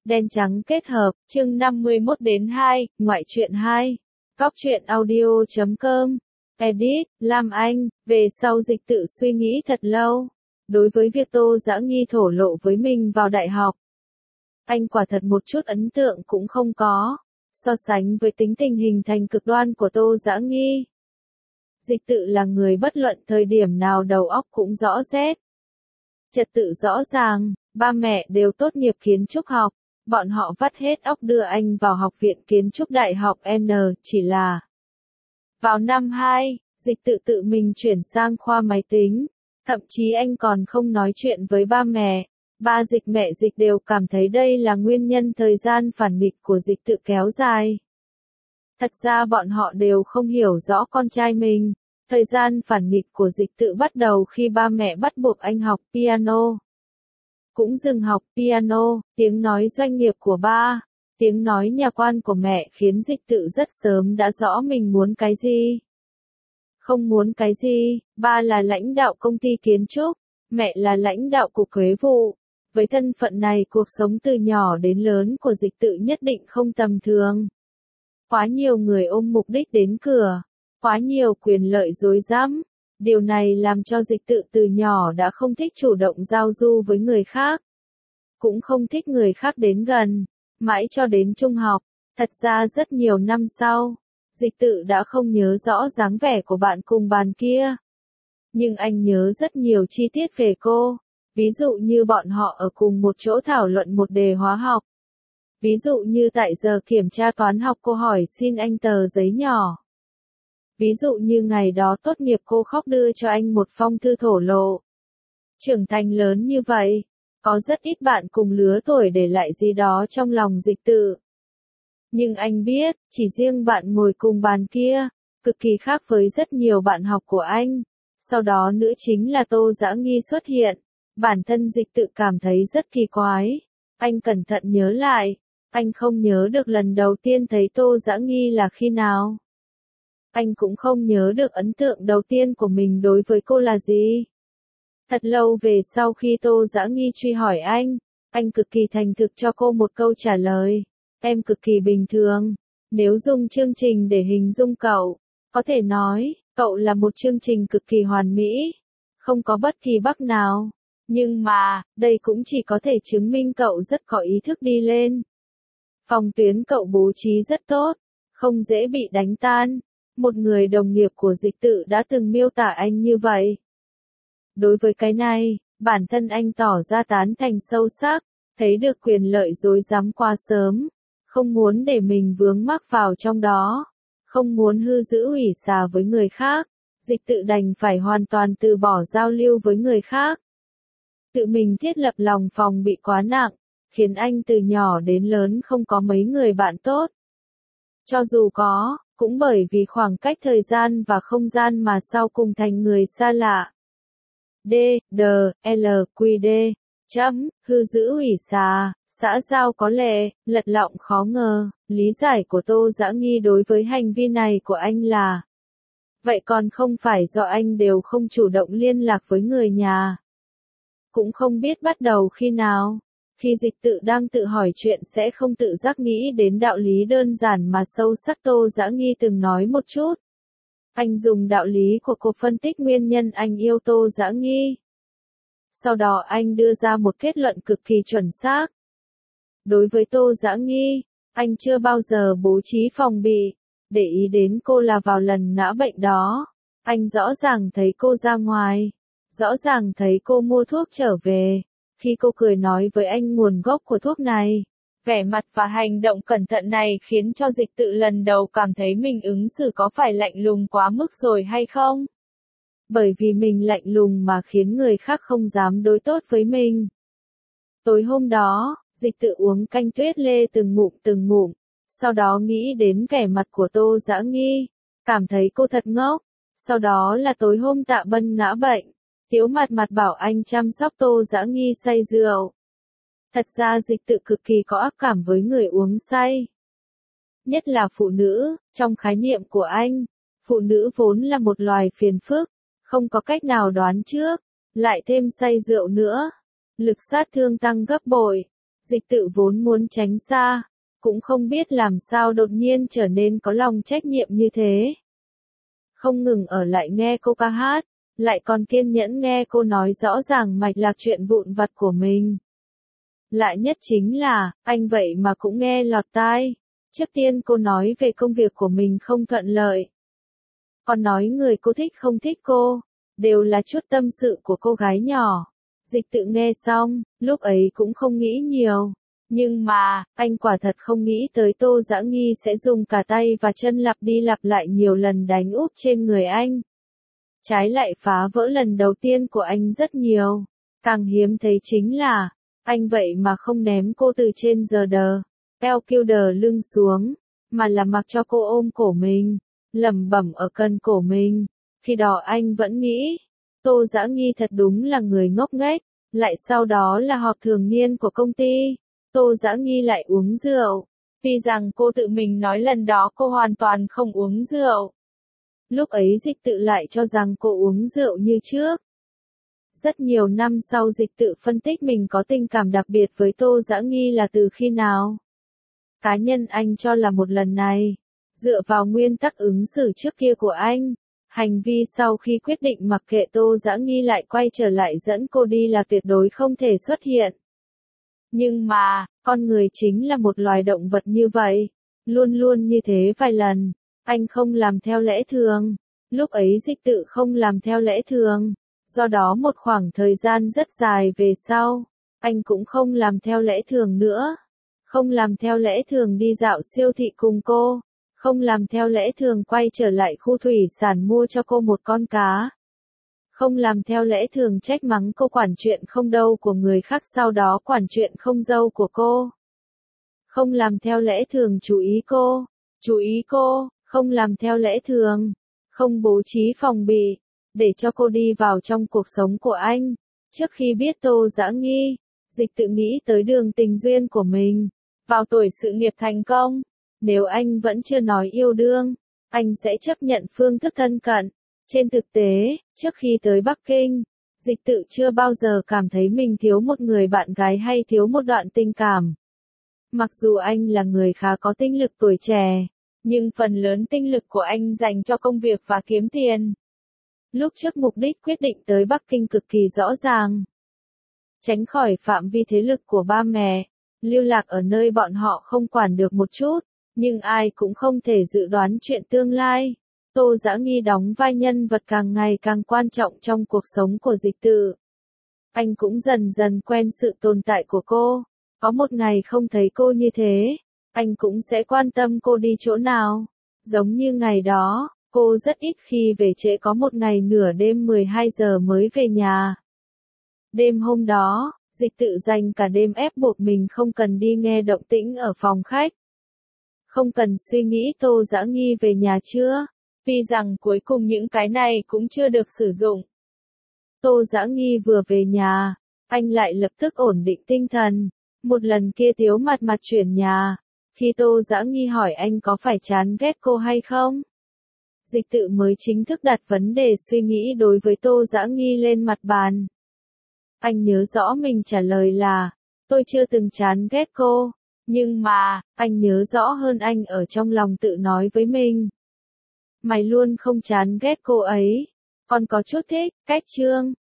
Đen trắng kết hợp, chương 51-2, ngoại truyện 2. Cóc truyện audio.com. Edit, Lam Anh, về sau Dịch Tự suy nghĩ thật lâu. Đối với việc Tô Dã Nghi thổ lộ với mình vào đại học, anh quả thật một chút ấn tượng cũng không có. So sánh với tính tình hình thành cực đoan của Tô Dã Nghi, Dịch Tự là người bất luận thời điểm nào đầu óc cũng rõ rét. Trật tự rõ ràng, ba mẹ đều tốt nghiệp kiến trúc học. Bọn họ vắt hết óc đưa anh vào học viện kiến trúc đại học N, chỉ là vào năm 2, Dịch Tự tự mình chuyển sang khoa máy tính. Thậm chí anh còn không nói chuyện với ba mẹ. Ba Dịch mẹ Dịch đều cảm thấy đây là nguyên nhân thời gian phản nghịch của Dịch Tự kéo dài. Thật ra bọn họ đều không hiểu rõ con trai mình. Thời gian phản nghịch của Dịch Tự bắt đầu khi ba mẹ bắt buộc anh học piano. Cũng dừng học piano, tiếng nói doanh nghiệp của ba, tiếng nói nhà quan của mẹ khiến Dịch Tự rất sớm đã rõ mình muốn cái gì. Không muốn cái gì, ba là lãnh đạo công ty kiến trúc, mẹ là lãnh đạo cục thuế vụ. Với thân phận này cuộc sống từ nhỏ đến lớn của Dịch Tự nhất định không tầm thường. Quá nhiều người ôm mục đích đến cửa, quá nhiều quyền lợi dối dám. Điều này làm cho Dịch Tự từ nhỏ đã không thích chủ động giao du với người khác. Cũng không thích người khác đến gần. Mãi cho đến trung học, thật ra rất nhiều năm sau, Dịch Tự đã không nhớ rõ dáng vẻ của bạn cùng bàn kia. Nhưng anh nhớ rất nhiều chi tiết về cô. Ví dụ như bọn họ ở cùng một chỗ thảo luận một đề hóa học. Ví dụ như tại giờ kiểm tra toán học cô hỏi xin anh tờ giấy nhỏ. Ví dụ như ngày đó tốt nghiệp cô khóc đưa cho anh một phong thư thổ lộ. Trưởng thành lớn như vậy, có rất ít bạn cùng lứa tuổi để lại gì đó trong lòng Dịch Tự. Nhưng anh biết, chỉ riêng bạn ngồi cùng bàn kia, cực kỳ khác với rất nhiều bạn học của anh. Sau đó nữ chính là Tô Dã Nghi xuất hiện. Bản thân Dịch Tự cảm thấy rất kỳ quái. Anh cẩn thận nhớ lại, anh không nhớ được lần đầu tiên thấy Tô Dã Nghi là khi nào. Anh cũng không nhớ được ấn tượng đầu tiên của mình đối với cô là gì. Thật lâu về sau khi Tô Dã Nghi truy hỏi anh cực kỳ thành thực cho cô một câu trả lời. Em cực kỳ bình thường. Nếu dùng chương trình để hình dung cậu, có thể nói, cậu là một chương trình cực kỳ hoàn mỹ. Không có bất kỳ bug nào. Nhưng mà, đây cũng chỉ có thể chứng minh cậu rất có ý thức đi lên. Phòng tuyến cậu bố trí rất tốt, không dễ bị đánh tan. Một người đồng nghiệp của Dịch Tự đã từng miêu tả anh như vậy. Đối với cái này, bản thân anh tỏ ra tán thành sâu sắc, thấy được quyền lợi dối dám quá sớm, không muốn để mình vướng mắc vào trong đó, không muốn hư giữ ủy xà với người khác, Dịch Tự đành phải hoàn toàn từ bỏ giao lưu với người khác. Tự mình thiết lập lòng phòng bị quá nặng, khiến anh từ nhỏ đến lớn không có mấy người bạn tốt. Cho dù có, cũng bởi vì khoảng cách thời gian và không gian mà sau cùng thành người xa lạ. D, D, L, Q, D. Hư giữ ủy xà, xã giao có lệ, lật lọng khó ngờ. Lý giải của Tô Dã Nghi đối với hành vi này của anh là: vậy còn không phải do anh đều không chủ động liên lạc với người nhà. Cũng không biết bắt đầu khi nào. Khi Dịch Tự đang tự hỏi chuyện sẽ không tự giác nghĩ đến đạo lý đơn giản mà sâu sắc Tô Dã Nghi từng nói một chút. Anh dùng đạo lý của cô phân tích nguyên nhân anh yêu Tô Dã Nghi. Sau đó anh đưa ra một kết luận cực kỳ chuẩn xác. Đối với Tô Dã Nghi, anh chưa bao giờ bố trí phòng bị, để ý đến cô là vào lần ngã bệnh đó. Anh rõ ràng thấy cô ra ngoài, rõ ràng thấy cô mua thuốc trở về. Khi cô cười nói với anh nguồn gốc của thuốc này, vẻ mặt và hành động cẩn thận này khiến cho Dịch Tự lần đầu cảm thấy mình ứng xử có phải lạnh lùng quá mức rồi hay không? Bởi vì mình lạnh lùng mà khiến người khác không dám đối tốt với mình. Tối hôm đó, Dịch Tự uống canh tuyết lê từng ngụm, sau đó nghĩ đến vẻ mặt của Tô Dã Nghi, cảm thấy cô thật ngốc. Sau đó là tối hôm Tạ Bân ngã bệnh. Tiếu mặt bảo anh chăm sóc Tô Dã Nghi say rượu. Thật ra Dịch Tự cực kỳ có ác cảm với người uống say. Nhất là phụ nữ, trong khái niệm của anh, phụ nữ vốn là một loài phiền phức, không có cách nào đoán trước, lại thêm say rượu nữa. Lực sát thương tăng gấp bội. Dịch tự vốn muốn tránh xa, cũng không biết làm sao đột nhiên trở nên có lòng trách nhiệm như thế. Không ngừng ở lại nghe cô ca hát, lại còn kiên nhẫn nghe cô nói rõ ràng mạch lạc chuyện vụn vặt của mình. Lạ nhất chính là, anh vậy mà cũng nghe lọt tai. Trước tiên cô nói về công việc của mình không thuận lợi. Còn nói người cô thích không thích cô, đều là chút tâm sự của cô gái nhỏ. Dịch tự nghe xong, lúc ấy cũng không nghĩ nhiều. Nhưng mà, anh quả thật không nghĩ tới Tô Dã Nghi sẽ dùng cả tay và chân lặp đi lặp lại nhiều lần đánh úp trên người anh. Trái lại phá vỡ lần đầu tiên của anh rất nhiều. Càng hiếm thấy chính là, anh vậy mà không ném cô từ trên giờ đờ, eo kiêu đờ lưng xuống, mà là mặc cho cô ôm cổ mình, lẩm bẩm ở cần cổ mình. Khi đó anh vẫn nghĩ, Tô Dã Nghi thật đúng là người ngốc nghếch. Lại sau đó là họp thường niên của công ty, Tô Dã Nghi lại uống rượu. Tuy rằng cô tự mình nói lần đó cô hoàn toàn không uống rượu. Lúc ấy dịch tự lại cho rằng cô uống rượu như trước. Rất nhiều năm sau dịch tự phân tích mình có tình cảm đặc biệt với Tô Dã Nghi là từ khi nào. Cá nhân anh cho là một lần này, dựa vào nguyên tắc ứng xử trước kia của anh, hành vi sau khi quyết định mặc kệ Tô Dã Nghi lại quay trở lại dẫn cô đi là tuyệt đối không thể xuất hiện. Nhưng mà, con người chính là một loài động vật như vậy, luôn luôn như thế vài lần, anh không làm theo lẽ thường. Lúc ấy dịch tự không làm theo lẽ thường, do đó một khoảng thời gian rất dài về sau, anh cũng không làm theo lẽ thường nữa. Không làm theo lẽ thường đi dạo siêu thị cùng cô, không làm theo lẽ thường quay trở lại khu thủy sản mua cho cô một con cá. Không làm theo lẽ thường trách mắng cô quản chuyện không đâu của người khác sau đó quản chuyện không dâu của cô. Không làm theo lẽ thường chú ý cô, không làm theo lẽ thường, không bố trí phòng bị, để cho cô đi vào trong cuộc sống của anh. Trước khi biết Tô Dã Nghi, dịch tự nghĩ tới đường tình duyên của mình, vào tuổi sự nghiệp thành công, nếu anh vẫn chưa nói yêu đương, anh sẽ chấp nhận phương thức thân cận. Trên thực tế, trước khi tới Bắc Kinh, dịch tự chưa bao giờ cảm thấy mình thiếu một người bạn gái hay thiếu một đoạn tình cảm. Mặc dù anh là người khá có tinh lực tuổi trẻ, nhưng phần lớn tinh lực của anh dành cho công việc và kiếm tiền. Lúc trước mục đích quyết định tới Bắc Kinh cực kỳ rõ ràng. Tránh khỏi phạm vi thế lực của ba mẹ, lưu lạc ở nơi bọn họ không quản được một chút, nhưng ai cũng không thể dự đoán chuyện tương lai. Tô Dã Nghi đóng vai nhân vật càng ngày càng quan trọng trong cuộc sống của dịch tự. Anh cũng dần dần quen sự tồn tại của cô. Có một ngày không thấy cô như thế, anh cũng sẽ quan tâm cô đi chỗ nào. Giống như ngày đó, cô rất ít khi về trễ, có một ngày nửa đêm 12 giờ mới về nhà. Đêm hôm đó, dịch tự dành cả đêm ép buộc mình không cần đi nghe động tĩnh ở phòng khách. Không cần suy nghĩ Tô Dã Nghi về nhà chưa, vì rằng cuối cùng những cái này cũng chưa được sử dụng. Tô Dã Nghi vừa về nhà, anh lại lập tức ổn định tinh thần. Một lần kia Tiếu Mặt Mặt chuyển nhà, khi Tô Dã Nghi hỏi anh có phải chán ghét cô hay không, dịch tự mới chính thức đặt vấn đề suy nghĩ đối với Tô Dã Nghi lên mặt bàn. Anh nhớ rõ mình trả lời là, tôi chưa từng chán ghét cô, nhưng mà, anh nhớ rõ hơn anh ở trong lòng tự nói với mình. Mày luôn không chán ghét cô ấy, còn có chút thích, cách Trương.